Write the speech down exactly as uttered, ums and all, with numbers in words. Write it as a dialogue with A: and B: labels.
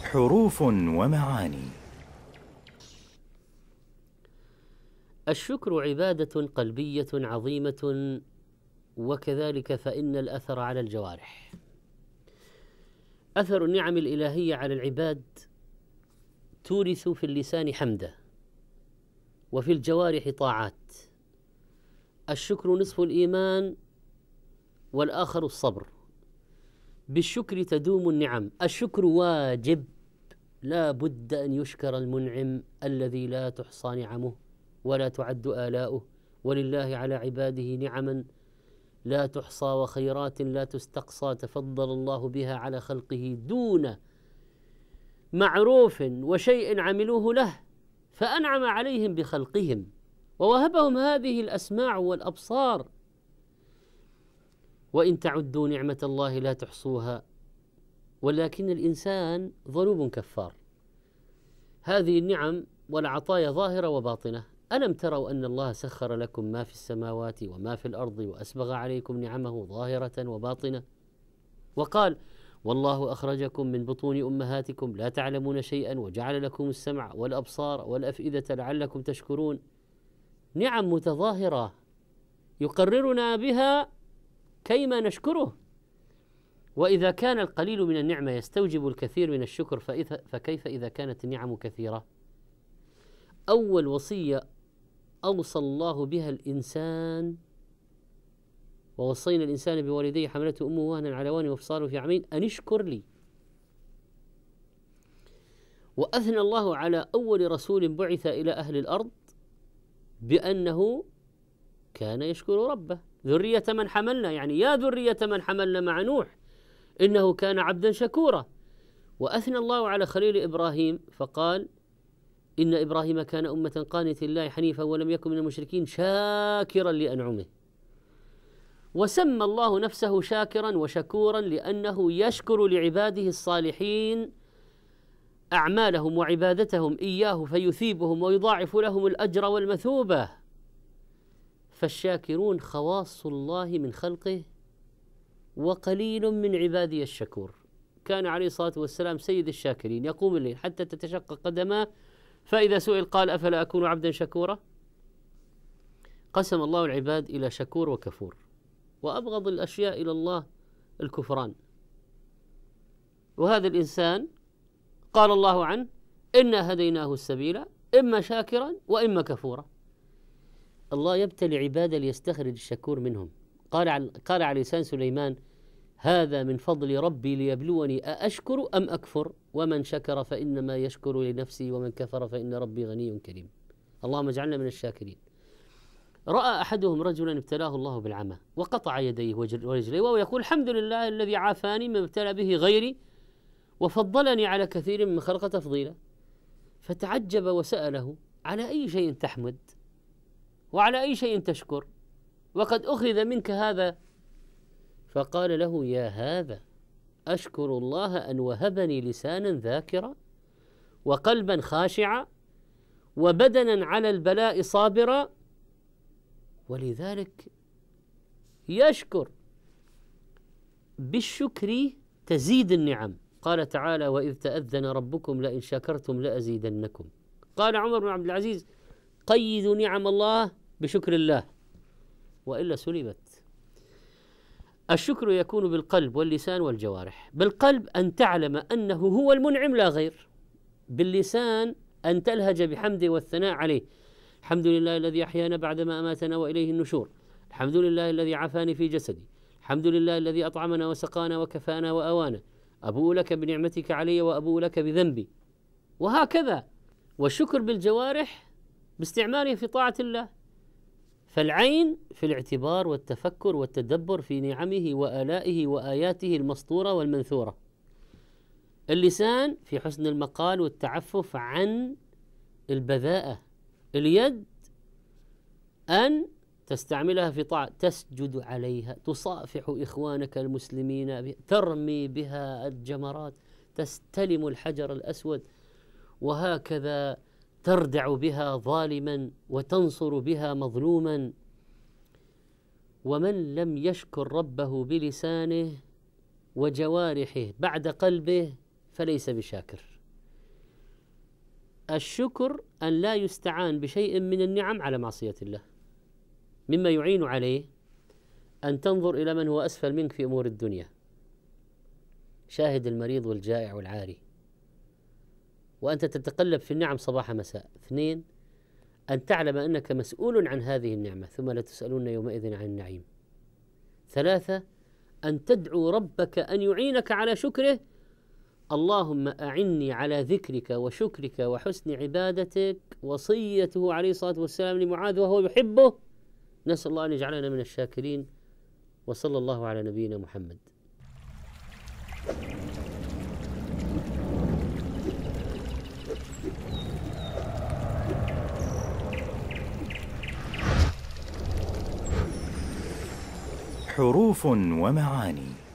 A: حروف ومعاني.
B: الشكر عبادة قلبية عظيمة، وكذلك فإن الأثر على الجوارح. أثر النعم الإلهية على العباد تورث في اللسان حمده، وفي الجوارح طاعات. الشكر نصف الإيمان والآخر الصبر. بالشكر تدوم النعم. الشكر واجب، لا بد أن يشكر المنعم الذي لا تحصى نعمه ولا تعد آلاؤه، ولله على عباده نعما لا تحصى وخيرات لا تستقصى تفضل الله بها على خلقه دون معروف وشيء عملوه له، فأنعم عليهم بخلقهم ووهبهم هذه الأسماع والأبصار. وإن تعدوا نعمة الله لا تحصوها، ولكن الإنسان ظلوم كفار. هذه النعم والعطايا ظاهرة وباطنة. ألم تروا أن الله سخر لكم ما في السماوات وما في الأرض وأسبغ عليكم نعمه ظاهرة وباطنة؟ وقال: والله أخرجكم من بطون أمهاتكم لا تعلمون شيئا وجعل لكم السمع والأبصار والأفئدة لعلكم تشكرون. نعم متظاهرة يقررنا بها كيما نشكره. وإذا كان القليل من النعمة يستوجب الكثير من الشكر، فكيف إذا كانت النعم كثيرة؟ أول وصية أوصى الله بها الإنسان: ووصينا الإنسان بوالديه حملته أمه وهنا على وهن وفصاله في عامين أن اشكر لي. وأثنى الله على أول رسول بعث إلى أهل الأرض بأنه كان يشكر ربه. ذرية من حملنا، يعني يا ذرية من حملنا مع نوح إنه كان عبدا شكورا. وأثنى الله على خليل إبراهيم فقال: إن إبراهيم كان أمة قانتا لله حنيفا ولم يكن من المشركين شاكرا لأنعمه. وسمى الله نفسه شاكرا وشكورا لأنه يشكر لعباده الصالحين أعمالهم وعبادتهم إياه فيثيبهم ويضاعف لهم الأجر والمثوبة. فالشاكرون خواص الله من خلقه، وقليل من عبادي الشكور. كان عليه الصلاة والسلام سيد الشاكرين، يقوم الليل حتى تتشقق قدماه، فإذا سئل قال: أفلا أكون عبدا شكورا؟ قسم الله العباد إلى شكور وكفور، وأبغض الأشياء إلى الله الكفران. وهذا الإنسان قال الله عنه: إنا هديناه السبيل إما شاكرا وإما كفورا. الله يبتلي عباده ليستخرج الشكور منهم. قال قال على لسان سليمان: هذا من فضل ربي ليبلوني أأشكر أم أكفر، ومن شكر فإنما يشكر لنفسه ومن كفر فإن ربي غني كريم. اللهم اجعلنا من الشاكرين. رأى أحدهم رجلا ابتلاه الله بالعمى وقطع يديه ورجليه وهو يقول: الحمد لله الذي عافاني مما ابتلى به غيري وفضلني على كثير من خلق تفضيلا. فتعجب وسأله: على أي شيء تحمد وعلى أي شيء تشكر وقد أخذ منك هذا؟ فقال له: يا هذا أشكر الله أن وهبني لسانا ذاكرا وقلبا خاشعا وبدنا على البلاء صابرا، ولذلك يشكر. بالشكر تزيد النعم. قال تعالى: وإذ تأذن ربكم لئن شكرتم لأزيدنكم. قال عمر بن عبد العزيز: قيدوا نعم الله بشكر الله وإلا سلبت. الشكر يكون بالقلب واللسان والجوارح. بالقلب أن تعلم أنه هو المنعم لا غير. باللسان أن تلهج بحمده والثناء عليه: الحمد لله الذي أحيانا بعدما أماتنا وإليه النشور، الحمد لله الذي عافاني في جسدي، الحمد لله الذي أطعمنا وسقانا وكفانا وأوانا، أبوء لك بنعمتك علي وأبوء لك بذنبي. وهكذا. والشكر بالجوارح باستعماله في طاعة الله. فالعين في الاعتبار والتفكر والتدبر في نعمه وآلائه وآياته المسطورة والمنثورة. اللسان في حسن المقال والتعفف عن البذاءة. اليد أن تستعملها في طاعة، تسجد عليها، تصافح إخوانك المسلمين، ترمي بها الجمرات، تستلم الحجر الأسود، وهكذا تردع بها ظالما وتنصر بها مظلوما. ومن لم يشكر ربه بلسانه وجوارحه بعد قلبه فليس بشاكر. الشكر أن لا يستعان بشيء من النعم على معصية الله. مما يعين عليه أن تنظر إلى من هو أسفل منك في أمور الدنيا، شاهد المريض والجائع والعاري، وأنت تتقلب في النعم صباح مساء. اثنين، أن تعلم أنك مسؤول عن هذه النعمة ثم لا تسألون يومئذ عن النعيم. ثلاثة، أن تدعو ربك أن يعينك على شكره. اللهم أعني على ذكرك وشكرك وحسن عبادتك، وصيته عليه الصلاة والسلام لمعاذ وهو يحبه. نسأل الله أن يجعلنا من الشاكرين، وصلى الله على نبينا محمد.
A: حروف ومعاني.